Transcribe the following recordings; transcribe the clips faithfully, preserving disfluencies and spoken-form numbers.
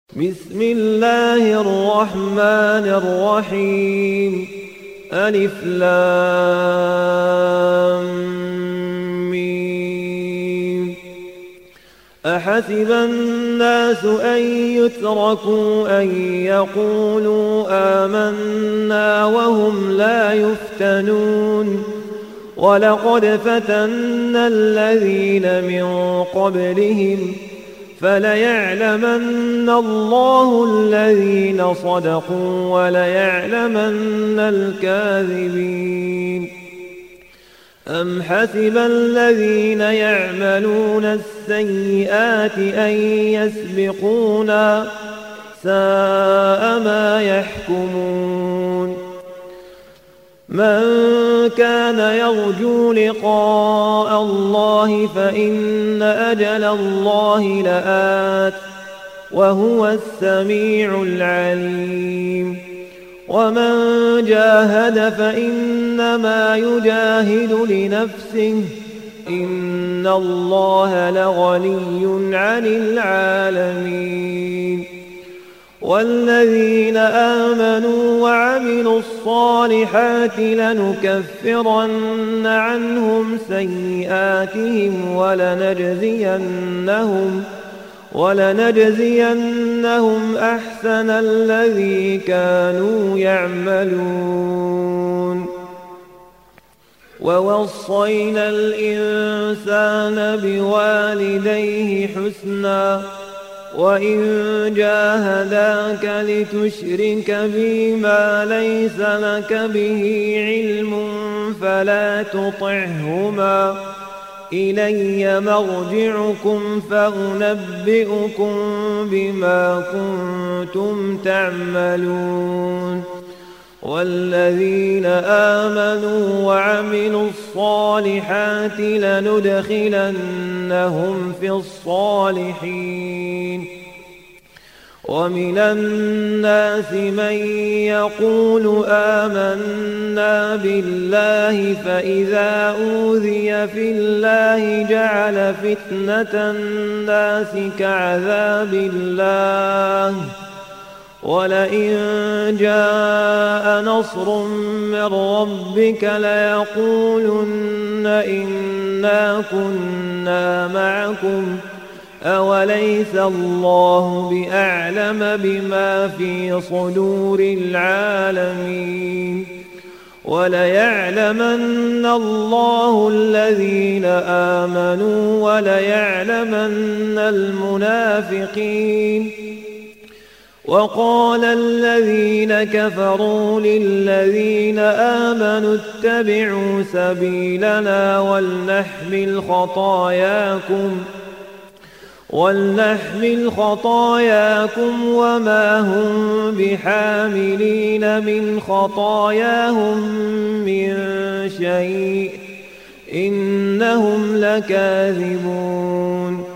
بسم الله الرحمن الرحيم. ألف لام ميم. أحسب الناس أن يتركوا أن يقولوا آمنا وهم لا يفتنون ولقد فتنا الذين من قبلهم فليعلمن الله الذين صدقوا وليعلمن الكاذبين. أم حسب الذين يعملون السيئات أن يسبقونا ساء ما يحكمون. من كان يرجو لقاء الله فإن أجل الله لآت وهو السميع العليم. ومن جاهد فإنما يجاهد لنفسه إن الله لغني عن العالمين. والذين آمنوا وعملوا الصالحات لنكفرن عنهم سيئاتهم ولنجزينهم ولنجزينهم أحسن الذي كانوا يعملون. ووصينا الإنسان بوالديه حسنا وإن جاهداك لتشرك بي ما ليس لك به علم فلا تطعهما إلي مرجعكم فأنبئكم بما كنتم تعملون. والذين آمنوا وعملوا الصالحات لندخلنهم في الصالحين. ومن الناس من يقول آمنا بالله فإذا أوذي في الله جعل فتنة الناس كعذاب الله ولئن جاء نصر من ربك ليقولن إنا كنا معكم أوليس الله بأعلم بما في صدور العالمين. وليعلمن الله الذين آمنوا وليعلمن المنافقين. وقال الذين كفروا للذين آمنوا اتبعوا سبيلنا ولنحمل خطاياكم ولنحمل خطاياكم وما هم بحاملين من خطاياهم من شيء إنهم لكاذبون.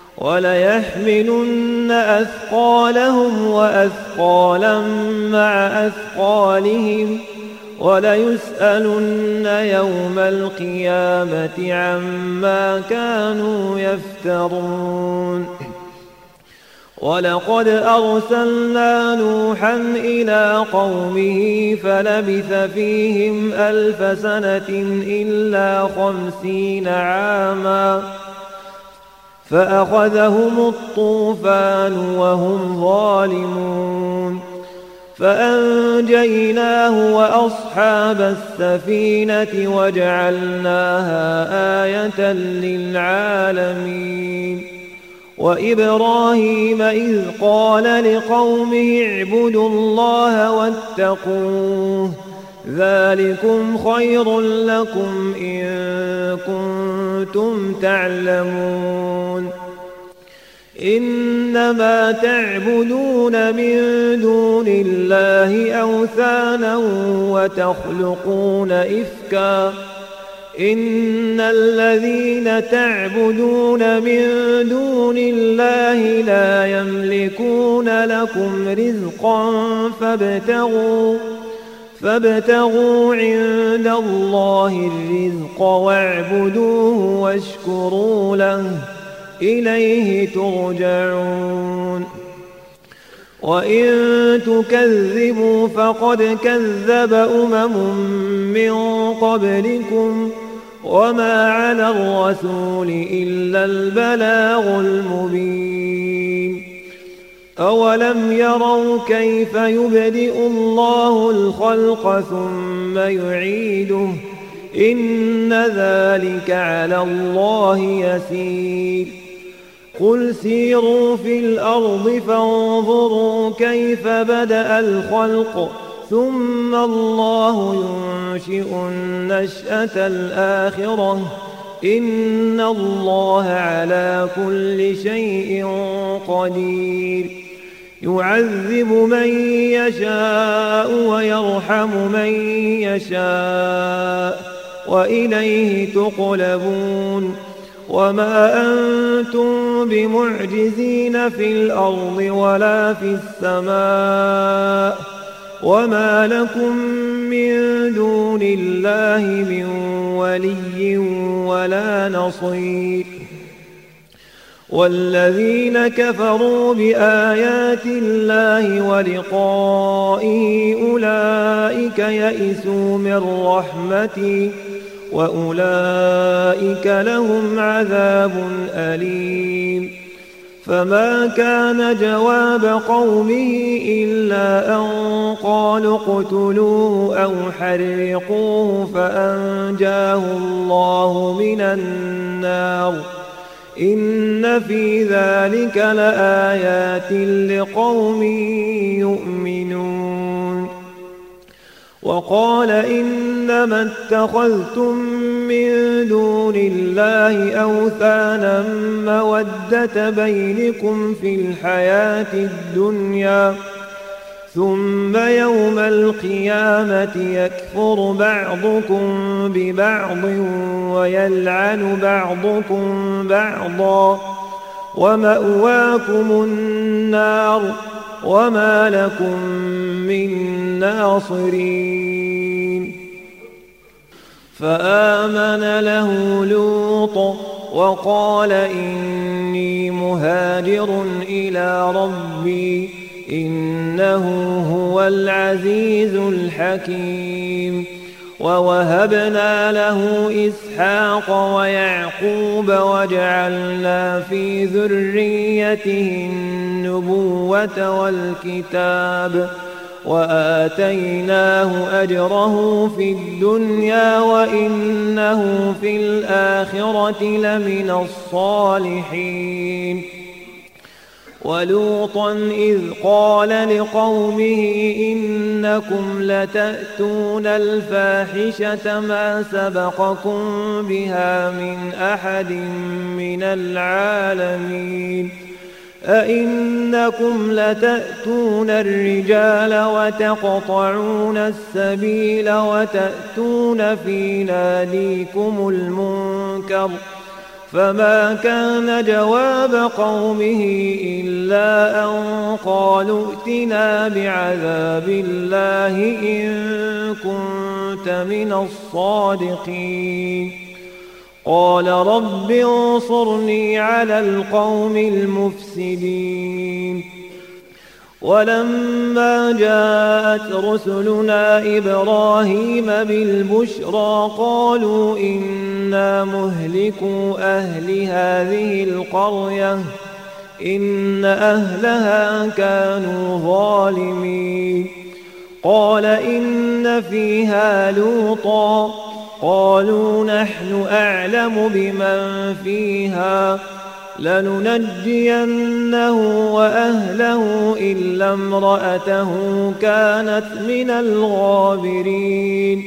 وليحملن أثقالهم وأثقالا مع أثقالهم وليسألن يوم القيامة عما كانوا يفترون. ولقد أرسلنا نوحا إلى قومه فلبث فيهم ألف سنة إلا خمسين عاما فأخذهم الطوفان وهم ظالمون فأنجيناه وأصحاب السفينة وجعلناها آية للعالمين. وإبراهيم إذ قال لقومه اعبدوا الله واتقوه ذلكم خير لكم إن كنتم تعلمون. إنما تعبدون من دون الله أوثانا وتخلقون إفكا إن الذين تعبدون من دون الله لا يملكون لكم رزقا فابتغوا فابتغوا عند الله الرزق واعبدوه واشكروا له إليه ترجعون. وإن تكذبوا فقد كذب أمم من قبلكم وما على الرسول إلا البلاغ المبين. أولم يروا كيف يبدئ الله الخلق ثم يعيده إن ذلك على الله يسير. قل سيروا في الأرض فانظروا كيف بدأ الخلق ثم الله ينشئ النشأة الآخرة إن الله على كل شيء قدير. يعذب من يشاء ويرحم من يشاء وإليه تقلبون. وما أنتم بمعجزين في الأرض ولا في السماء وما لكم من دون الله من ولي ولا نصير. والذين كفروا بآيات الله ولقائه أولئك يئسوا من رحمتي وأولئك لهم عذاب أليم. فما كان جواب قومه إلا أن قالوا اقتلوه أو حرقوه فأنجاه الله من النار إن في ذلك لآيات لقوم يؤمنون. وقال إنما اتخذتم من دون الله أوثانا مودة بينكم في الحياة الدنيا ثم يوم القيامة يكفر بعضكم ببعض ويلعن بعضكم بعضا ومأواكم النار وما لكم من ناصرين. فآمن له لوط وقال إني مهاجر إلى ربي إنه هو العزيز الحكيم. ووهبنا له إسحاق ويعقوب وجعلنا في ذريته النبوة والكتاب وآتيناه أجره في الدنيا وإنه في الآخرة لمن الصالحين. ولوطا إذ قال لقومه إنكم لتأتون الفاحشة ما سبقكم بها من أحد من العالمين أئنكم لتأتون الرجال وتقطعون السبيل وتأتون في ناديكم المنكر فما كان جواب قومه إلا أن قالوا ائتنا بعذاب الله إن كنت من الصادقين. قال رب انصرني على القوم المفسدين. ولما جاءت رسلنا إبراهيم بالبشرى قالوا إنا مهلكو أهل هذه القرية إن أهلها كانوا ظالمين. قال إن فيها لوطا قالوا نحن أعلم بمن فيها لننجينه وأهله إلا امرأته كانت من الغابرين.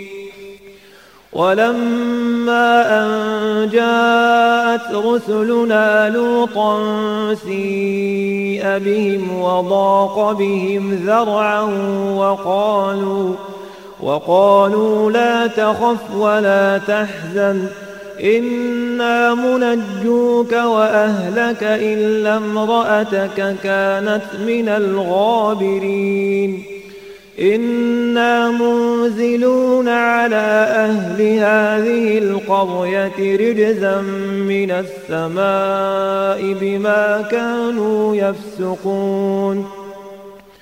ولما أن جاءت رسلنا لوطا سيء بهم وضاق بهم ذرعا وقالوا وقالوا لا تخف ولا تحزن إنا منجوك وأهلك إلا امرأتك كانت من الغابرين. إنا منزلون على أهل هذه القرية رجزا من السماء بما كانوا يفسقون.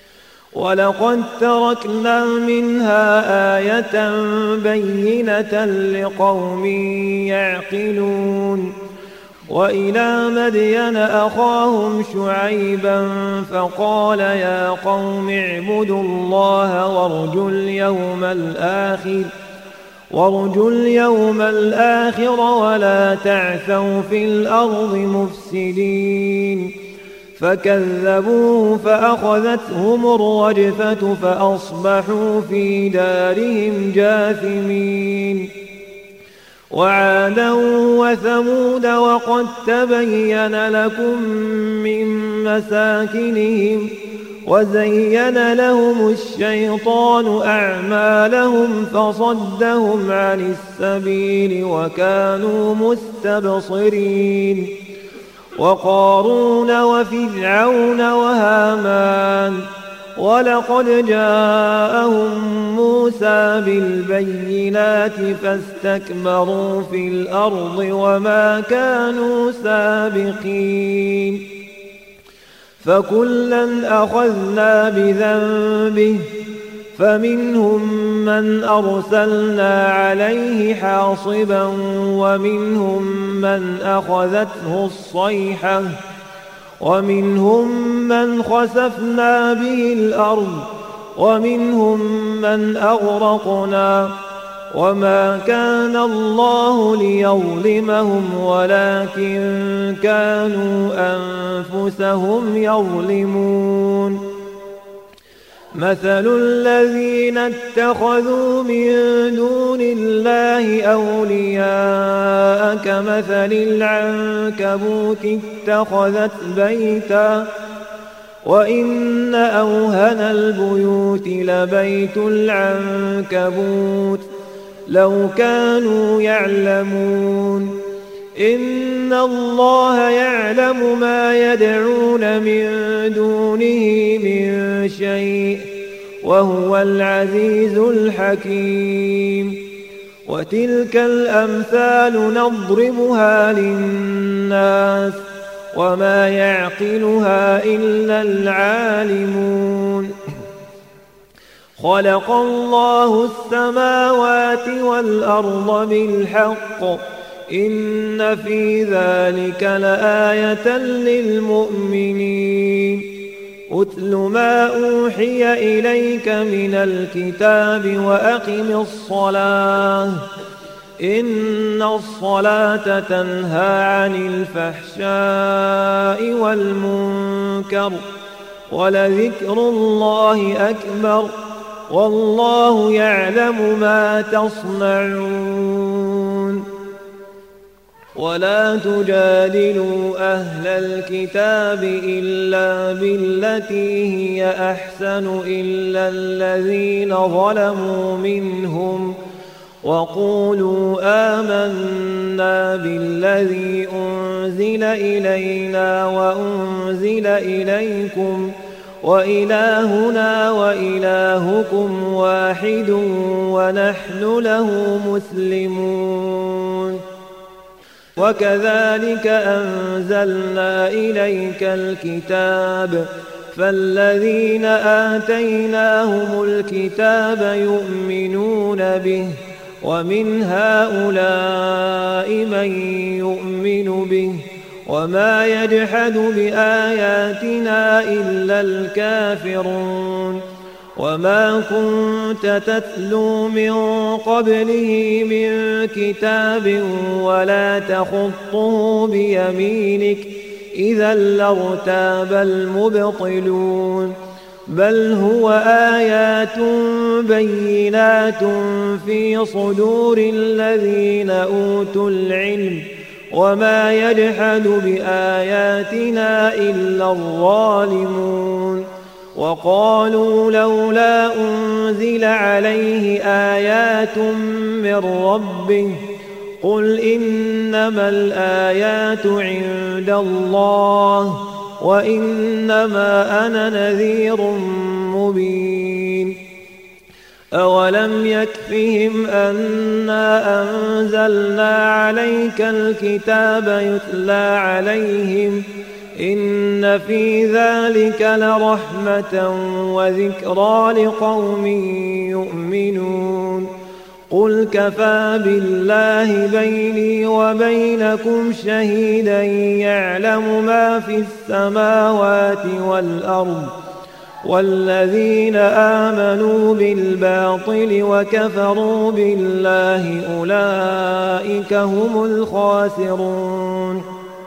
ولقد تركنا منها آية بينة لقوم يعقلون وإلى مدين أخاهم شعيبا فقال يا قوم اعبدوا الله وارجوا اليوم الآخر وارجوا اليوم الآخر ولا تعثوا في الأرض مفسدين فكذبوه فأخذتهم الرجفة فأصبحوا في دارهم جاثمين وعادا وثمود وقد تبين لكم من مساكنهم وزين لهم الشيطان أعمالهم فصدهم عن السبيل وكانوا مستبصرين وقارون وفرعون وهامان ولقد جاءهم موسى بالبينات فاستكبروا في الأرض وما كانوا سابقين فكلا أخذنا بذنبه فمنهم من أرسلنا عليه حاصبا ومنهم من أخذته الصيحة ومنهم من خسفنا به الأرض ومنهم من أغرقنا وما كان الله ليظلمهم ولكن كانوا أنفسهم يظلمون مثل الذين اتخذوا من دون الله أولياء كمثل العنكبوت اتخذت بيتا وإن أوهن البيوت لبيت العنكبوت لو كانوا يعلمون إن الله يعلم ما يدعون من دونه من شيء وهو العزيز الحكيم وتلك الأمثال نضربها للناس وما يعقلها إلا العالمون خلق الله السماوات والأرض بالحق إن في ذلك لآية للمؤمنين أتل ما أوحي إليك من الكتاب وأقم الصلاة إن الصلاة تنهى عن الفحشاء والمنكر ولذكر الله أكبر والله يعلم ما تصنعون ولا تجادلوا أهل الكتاب إلا بالتي هي أحسن إلا الذين ظلموا منهم وقولوا آمنا بالذي أنزل إلينا وأنزل إليكم وإلهنا وإلهكم واحد ونحن له مسلمون وكذلك أنزلنا إليك الكتاب فالذين آتيناهم الكتاب يؤمنون به ومن هؤلاء من يؤمن به وما يجحد بآياتنا إلا الكافرون وما كنت تتلو من قبله من كتاب ولا تخطه بيمينك إذا لارتاب المبطلون بل هو آيات بينات في صدور الذين أوتوا العلم وما يجحد بآياتنا إلا الظالمون وقالوا لولا أنزل عليه آيات من ربه قل إنما الآيات عند الله وإنما أنا نذير مبين أولم يكفهم أنا أنزلنا عليك الكتاب يتلى عليهم إن في ذلك لرحمة وذكرى لقوم يؤمنون قل كفى بالله بيني وبينكم شهيدا يعلم ما في السماوات والأرض والذين آمنوا بالباطل وكفروا بالله أولئك هم الخاسرون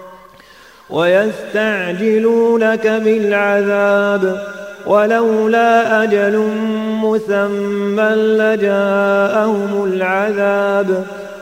ويستعجلونك بالعذاب ولولا أجل مسمى لجاءهم العذاب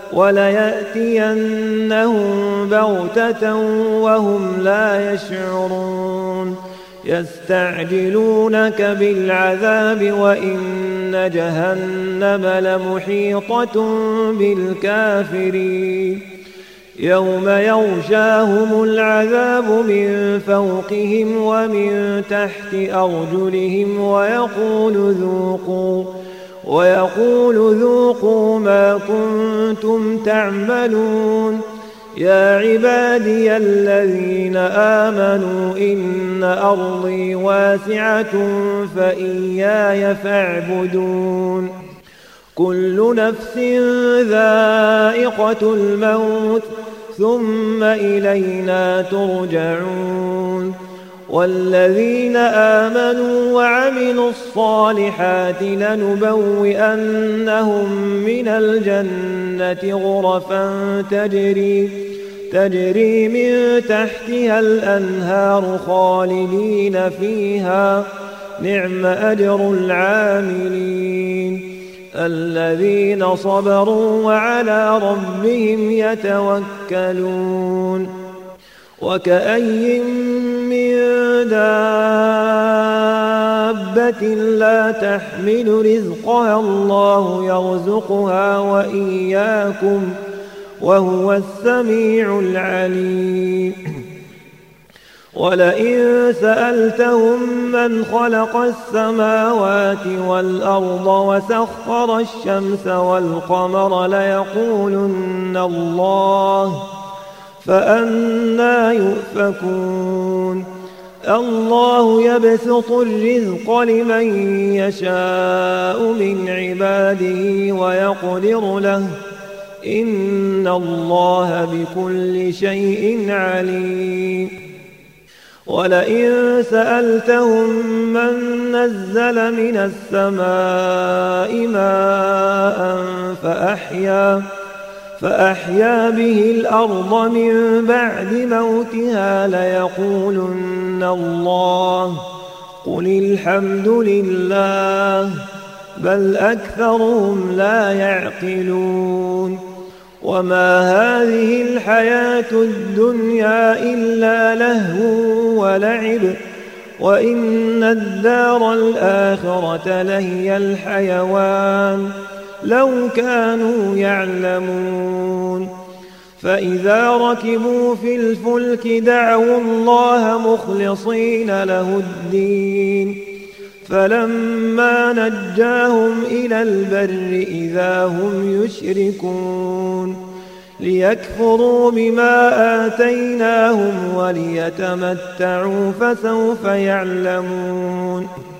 وليأتينهم بغتة وهم لا يشعرون يستعجلونك بالعذاب وإن جهنم لمحيطة بالكافرين يوم يغشاهم العذاب من فوقهم ومن تحت أرجلهم ويقول ذوقوا ويقول ذوقوا ما كنتم تعملون يا عبادي الذين آمنوا إن أرضي واسعة فإياي فاعبدون كل نفس ذائقة الموت ثم إلينا ترجعون والذين آمنوا وعملوا الصالحات لنبوئنهم من الجنة غرفا تجري تجري من تحتها الأنهار خالدين فيها نعم أجر العاملين الذين صبروا وعلى ربهم يتوكلون وكأي من دابة لا تحمل رزقها الله يرزقها وإياكم وهو السميع العليم ولئن سألتهم من خلق السماوات والأرض وسخر الشمس والقمر ليقولن الله فأنى يؤفكون الله يبسط الرزق لمن يشاء من عباده ويقدر له إن الله بكل شيء عليم ولئن سألتهم من نزل من السماء ماء فأحيا فأحيا به الأرض من بعد موتها ليقولن الله قل الحمد لله بل أكثرهم لا يعقلون وما هذه الحياة الدنيا إلا لهو ولعب وإن الدار الآخرة لهي الحيوان لو كانوا يعلمون فإذا ركبوا في الفلك دعوا الله مخلصين له الدين فلما نجاهم إلى البر إذا هم يشركون ليكفروا بما آتيناهم وليتمتعوا فسوف يعلمون